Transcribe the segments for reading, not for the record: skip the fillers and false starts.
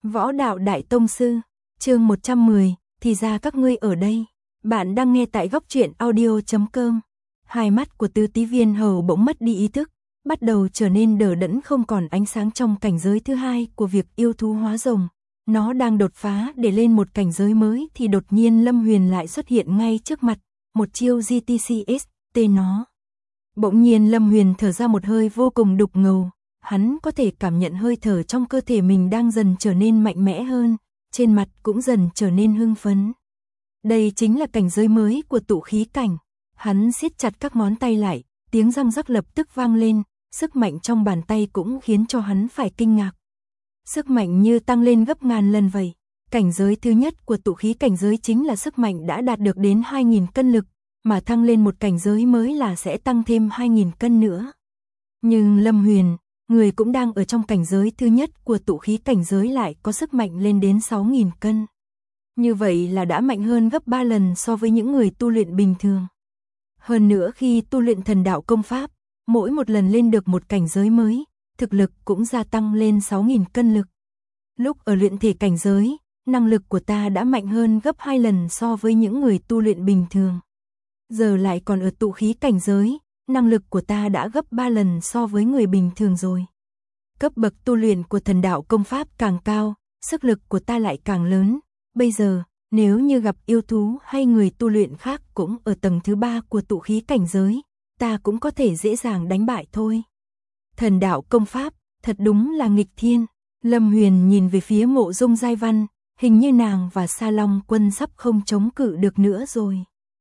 Võ đạo đại tông sư, chương 110, thì ra các ngươi ở đây. Bạn đang nghe tại góc truyện audio.com. Hai mắt của Tứ Tí Viên Hầu bỗng mất đi ý thức, bắt đầu trở nên đờ đẫn, không còn ánh sáng trong cảnh giới thứ hai của việc yêu thú hóa rồng. Nó đang đột phá để lên một cảnh giới mới thì đột nhiên Lâm Huyền lại xuất hiện ngay trước mặt, một chiêu GTCS, nó. Bỗng nhiên Lâm Huyền thở ra một hơi vô cùng đục ngầu, hắn có thể cảm nhận hơi thở trong cơ thể mình đang dần trở nên mạnh mẽ hơn, trên mặt cũng dần trở nên hưng phấn. Đây chính là cảnh giới mới của tụ khí cảnh. Hắn siết chặt các ngón tay lại, tiếng răng rắc lập tức vang lên, sức mạnh trong bàn tay cũng khiến cho hắn phải kinh ngạc. Sức mạnh như tăng lên gấp ngàn lần vậy. Cảnh giới thứ nhất của tụ khí cảnh giới chính là sức mạnh đã đạt được đến 2.000 cân lực, mà thăng lên một cảnh giới mới là sẽ tăng thêm 2.000 cân nữa. Nhưng Lâm Huyền, người cũng đang ở trong cảnh giới thứ nhất của tụ khí cảnh giới lại có sức mạnh lên đến 6.000 cân. Như vậy là đã mạnh hơn gấp 3 lần so với những người tu luyện bình thường. Hơn nữa khi tu luyện thần đạo công pháp, mỗi một lần lên được một cảnh giới mới, thực lực cũng gia tăng lên 6.000 cân lực. Lúc ở luyện thể cảnh giới, năng lực của ta đã mạnh hơn gấp 2 lần so với những người tu luyện bình thường. Giờ lại còn ở tụ khí cảnh giới, năng lực của ta đã gấp 3 lần so với người bình thường rồi. Cấp bậc tu luyện của thần đạo công pháp càng cao, sức lực của ta lại càng lớn. Bây giờ, nếu như gặp yêu thú hay người tu luyện khác cũng ở tầng thứ 3 của tụ khí cảnh giới, ta cũng có thể dễ dàng đánh bại thôi. Thần đạo công pháp, thật đúng là nghịch thiên. Lâm Huyền nhìn về phía Mộ Dung Giai Văn, hình như nàng và Sa Long Quân sắp không chống cự được nữa rồi.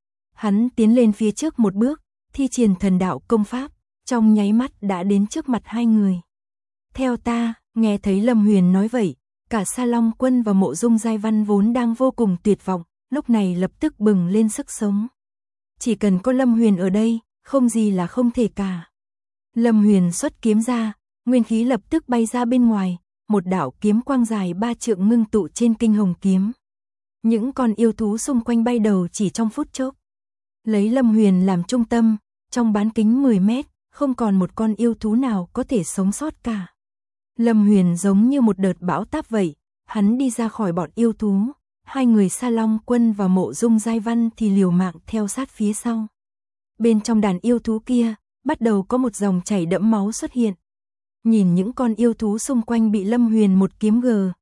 Hắn tiến lên phía trước một bước, thi triển thần đạo công pháp, trong nháy mắt đã đến trước mặt hai người. Theo ta, nghe thấy Lâm Huyền nói vậy, cả Sa Long Quân và Mộ Dung Giai Văn vốn đang vô cùng tuyệt vọng, lúc này lập tức bừng lên sức sống. Chỉ cần có Lâm Huyền ở đây, không gì là không thể cả. Lâm Huyền xuất kiếm ra, nguyên khí lập tức bay ra bên ngoài, một đạo kiếm quang dài 3 trượng ngưng tụ trên kinh hồng kiếm. Những con yêu thú xung quanh bay đầu chỉ trong phút chốc. Lấy Lâm Huyền làm trung tâm, trong bán kính 10 mét, không còn một con yêu thú nào có thể sống sót cả. Lâm Huyền giống như một đợt bão táp vậy, hắn đi ra khỏi bọn yêu thú, hai người Sa Long Quân và Mộ Dung Giai Văn thì liều mạng theo sát phía sau. Bên trong đàn yêu thú kia, bắt đầu có một dòng chảy đẫm máu xuất hiện. Nhìn những con yêu thú xung quanh bị Lâm Huyền một kiếm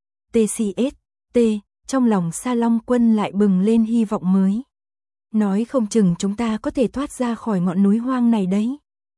TCS, trong lòng Sa Long Quân lại bừng lên hy vọng mới. Nói không chừng chúng ta có thể thoát ra khỏi ngọn núi hoang này đấy.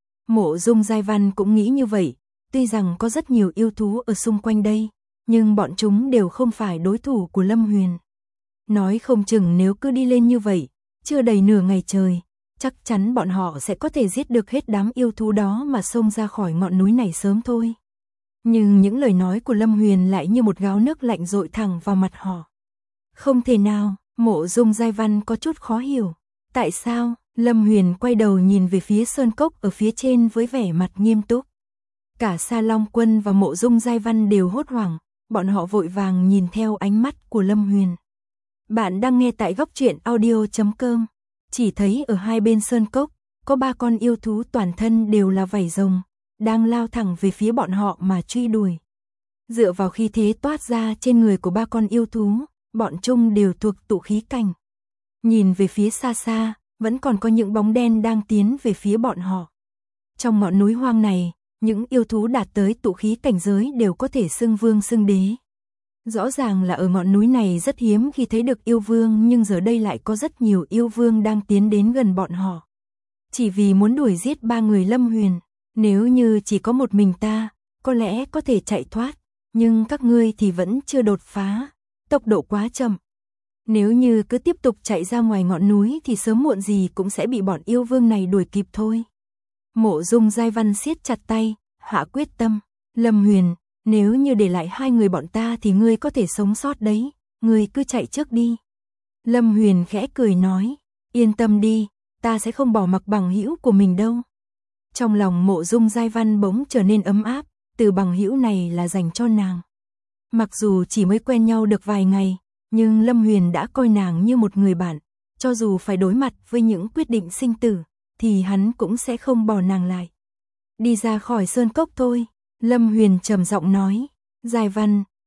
Mộ Dung Giai Văn cũng nghĩ như vậy, tuy rằng có rất nhiều yêu thú ở xung quanh đây, nhưng bọn chúng đều không phải đối thủ của Lâm Huyền. Nói không chừng nếu cứ đi lên như vậy, chưa đầy nửa ngày trời, chắc chắn bọn họ sẽ có thể giết được hết đám yêu thú đó mà xông ra khỏi ngọn núi này sớm thôi. Nhưng những lời nói của Lâm Huyền lại như một gáo nước lạnh dội thẳng vào mặt họ. Không thể nào, Mộ Dung Giai Văn có chút khó hiểu. Tại sao? Lâm Huyền quay đầu nhìn về phía sơn cốc ở phía trên với vẻ mặt nghiêm túc. Cả Sa Long Quân và Mộ Dung Giai Văn đều hốt hoảng, bọn họ vội vàng nhìn theo ánh mắt của Lâm Huyền. Bạn đang nghe tại góc truyện audio.com. Chỉ thấy ở hai bên sơn cốc, có 3 con yêu thú toàn thân đều là vảy rồng, đang lao thẳng về phía bọn họ mà truy đuổi. Dựa vào khí thế toát ra trên người của 3 con yêu thú, bọn chúng đều thuộc tụ khí cảnh. Nhìn về phía xa xa, vẫn còn có những bóng đen đang tiến về phía bọn họ. Trong ngọn núi hoang này, những yêu thú đạt tới tụ khí cảnh giới đều có thể xưng vương xưng đế. Rõ ràng là ở ngọn núi này rất hiếm khi thấy được yêu vương, nhưng giờ đây lại có rất nhiều yêu vương đang tiến đến gần bọn họ. Chỉ vì muốn đuổi giết 3 người Lâm Huyền, nếu như chỉ có một mình ta, có lẽ có thể chạy thoát, nhưng các ngươi thì vẫn chưa đột phá, tốc độ quá chậm. Nếu như cứ tiếp tục chạy ra ngoài ngọn núi thì sớm muộn gì cũng sẽ bị bọn yêu vương này đuổi kịp thôi. Mộ Dung Giai Văn siết chặt tay, hạ quyết tâm. Lâm Huyền, nếu như để lại 2 người bọn ta thì ngươi có thể sống sót đấy, ngươi cứ chạy trước đi. Lâm Huyền khẽ cười nói, yên tâm đi, ta sẽ không bỏ mặc bằng hữu của mình đâu. Trong lòng Mộ Dung Giai Văn bỗng trở nên ấm áp, từ bằng hữu này là dành cho nàng. Mặc dù chỉ mới quen nhau được vài ngày, nhưng Lâm Huyền đã coi nàng như một người bạn, cho dù phải đối mặt với những quyết định sinh tử, thì hắn cũng sẽ không bỏ nàng lại. Đi ra khỏi sơn cốc thôi, Lâm Huyền trầm giọng nói, Giai Văn,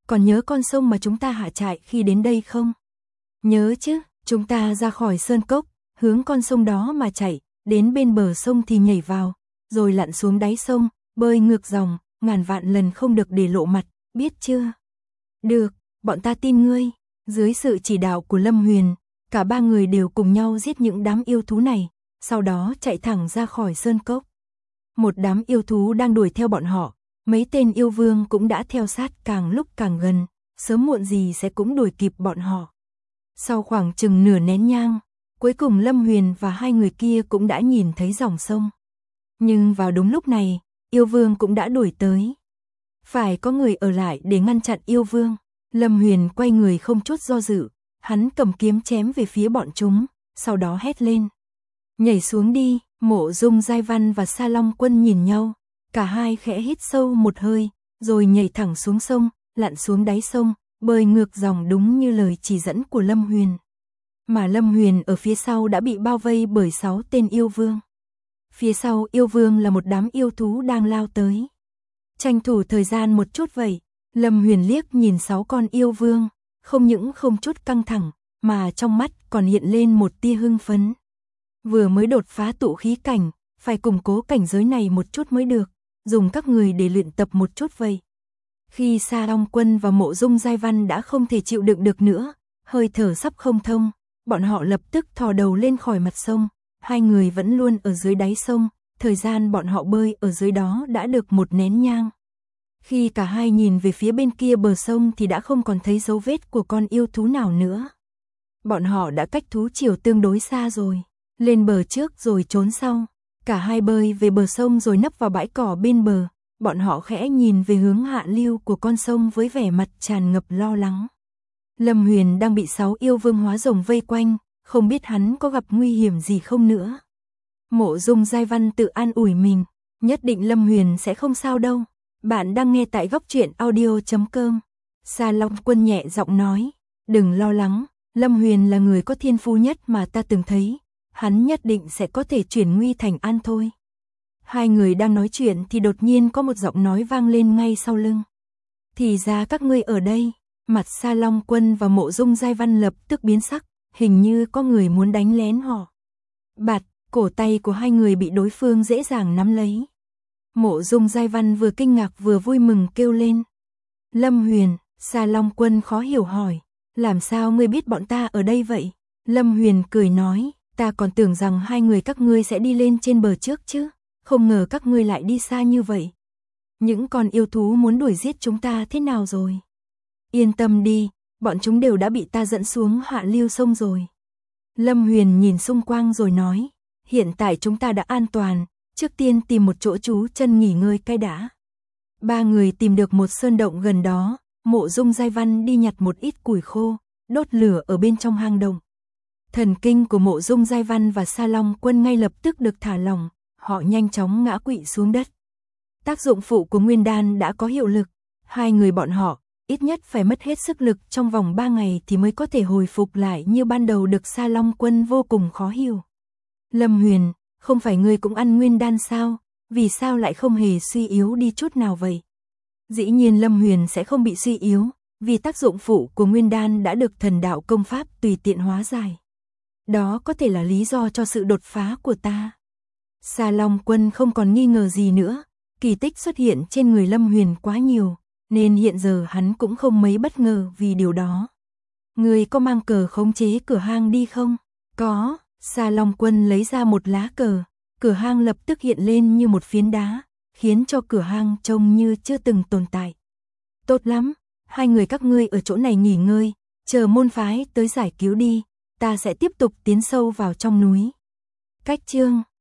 còn nhớ con sông mà chúng ta hạ trại khi đến đây không? Nhớ chứ, chúng ta ra khỏi sơn cốc, hướng con sông đó mà chạy, đến bên bờ sông thì nhảy vào, rồi lặn xuống đáy sông, bơi ngược dòng, ngàn vạn lần không được để lộ mặt, biết chưa? Được, bọn ta tin ngươi. Dưới sự chỉ đạo của Lâm Huyền, cả ba người đều cùng nhau giết những đám yêu thú này, sau đó chạy thẳng ra khỏi sơn cốc. Một đám yêu thú đang đuổi theo bọn họ, mấy tên yêu vương cũng đã theo sát càng lúc càng gần, sớm muộn gì sẽ cũng đuổi kịp bọn họ. Sau khoảng chừng nửa nén nhang, cuối cùng Lâm Huyền và hai người kia cũng đã nhìn thấy dòng sông. Nhưng vào đúng lúc này, yêu vương cũng đã đuổi tới. Phải có người ở lại để ngăn chặn yêu vương. Lâm Huyền quay người không chút do dự, hắn cầm kiếm chém về phía bọn chúng, sau đó hét lên. Nhảy xuống đi, Mộ Dung Giai Văn và Sa Long Quân nhìn nhau, cả hai khẽ hít sâu một hơi, rồi nhảy thẳng xuống sông, lặn xuống đáy sông, bơi ngược dòng đúng như lời chỉ dẫn của Lâm Huyền. Mà Lâm Huyền ở phía sau đã bị bao vây bởi 6 tên yêu vương. Phía sau yêu vương là một đám yêu thú đang lao tới. Tranh thủ thời gian một chút vậy, Lâm Huyền liếc nhìn 6 con yêu vương, không những không chút căng thẳng, mà trong mắt còn hiện lên một tia hưng phấn. Vừa mới đột phá tụ khí cảnh, phải củng cố cảnh giới này một chút mới được, dùng các người để luyện tập một chút vậy. Khi Sa Long Quân và Mộ Dung Giai Văn đã không thể chịu đựng được nữa, hơi thở sắp không thông, bọn họ lập tức thò đầu lên khỏi mặt sông, hai người vẫn luôn ở dưới đáy sông, thời gian bọn họ bơi ở dưới đó đã được một nén nhang. Khi cả hai nhìn về phía bên kia bờ sông thì đã không còn thấy dấu vết của con yêu thú nào nữa. Bọn họ đã cách thú triều tương đối xa rồi, lên bờ trước rồi trốn sau. Cả hai bơi về bờ sông rồi nấp vào bãi cỏ bên bờ, bọn họ khẽ nhìn về hướng hạ lưu của con sông với vẻ mặt tràn ngập lo lắng. Lâm Huyền đang bị 6 yêu vương hóa rồng vây quanh, không biết hắn có gặp nguy hiểm gì không nữa. Mộ Dung Giai Văn tự an ủi mình, nhất định Lâm Huyền sẽ không sao đâu. Bạn đang nghe tại góc truyện audio.com. Sa Long Quân nhẹ giọng nói, đừng lo lắng, Lâm Huyền là người có thiên phú nhất mà ta từng thấy, hắn nhất định sẽ có thể chuyển nguy thành an thôi. Hai người đang nói chuyện thì đột nhiên có một giọng nói vang lên ngay sau lưng. Thì ra các ngươi ở đây. Mặt Sa Long Quân và Mộ Dung Giai Văn lập tức biến sắc, hình như có người muốn đánh lén họ. Bạt, cổ tay của hai người bị đối phương dễ dàng nắm lấy. Mộ Dung Giai Văn vừa kinh ngạc vừa vui mừng kêu lên. Lâm Huyền, Sa Long Quân khó hiểu hỏi, làm sao ngươi biết bọn ta ở đây vậy? Lâm Huyền cười nói, ta còn tưởng rằng hai người các ngươi sẽ đi lên trên bờ trước chứ, không ngờ các ngươi lại đi xa như vậy. Những con yêu thú muốn đuổi giết chúng ta thế nào rồi? Yên tâm đi, bọn chúng đều đã bị ta dẫn xuống hạ lưu sông rồi. Lâm Huyền nhìn xung quanh rồi nói, hiện tại chúng ta đã an toàn, trước tiên tìm một chỗ trú chân nghỉ ngơi cái đã. Ba người tìm được một sơn động gần đó, Mộ Dung Giai Văn đi nhặt một ít củi khô, đốt lửa ở bên trong hang động. Thần kinh của Mộ Dung Giai Văn và Sa Long Quân ngay lập tức được thả lỏng, họ nhanh chóng ngã quỵ xuống đất. Tác dụng phụ của nguyên đan đã có hiệu lực, hai người bọn họ ít nhất phải mất hết sức lực trong vòng 3 ngày thì mới có thể hồi phục lại như ban đầu được Sa Long Quân vô cùng khó hiểu. Lâm Huyền, không phải ngươi cũng ăn nguyên đan sao, vì sao lại không hề suy yếu đi chút nào vậy? Dĩ nhiên Lâm Huyền sẽ không bị suy yếu, vì tác dụng phụ của nguyên đan đã được thần đạo công pháp tùy tiện hóa giải. Đó có thể là lý do cho sự đột phá của ta. Sa Long Quân không còn nghi ngờ gì nữa, kỳ tích xuất hiện trên người Lâm Huyền quá nhiều, nên hiện giờ hắn cũng không mấy bất ngờ vì điều đó. Ngươi có mang cờ khống chế cửa hang đi không? Có, Sa Long Quân lấy ra một lá cờ, cửa hang lập tức hiện lên như một phiến đá, khiến cho cửa hang trông như chưa từng tồn tại. Tốt lắm, hai người các ngươi ở chỗ này nghỉ ngơi, chờ môn phái tới giải cứu đi, ta sẽ tiếp tục tiến sâu vào trong núi. Cách chương